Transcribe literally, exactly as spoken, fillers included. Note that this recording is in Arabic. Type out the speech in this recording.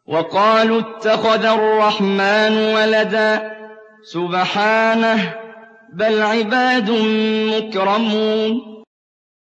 وَقَالُوا اتَّخَذَ الرَّحْمَٰنُ وَلَدًا سُبْحَانَهُ ۖ بَلْ عِبَادٌ مُّكْرَمُونَ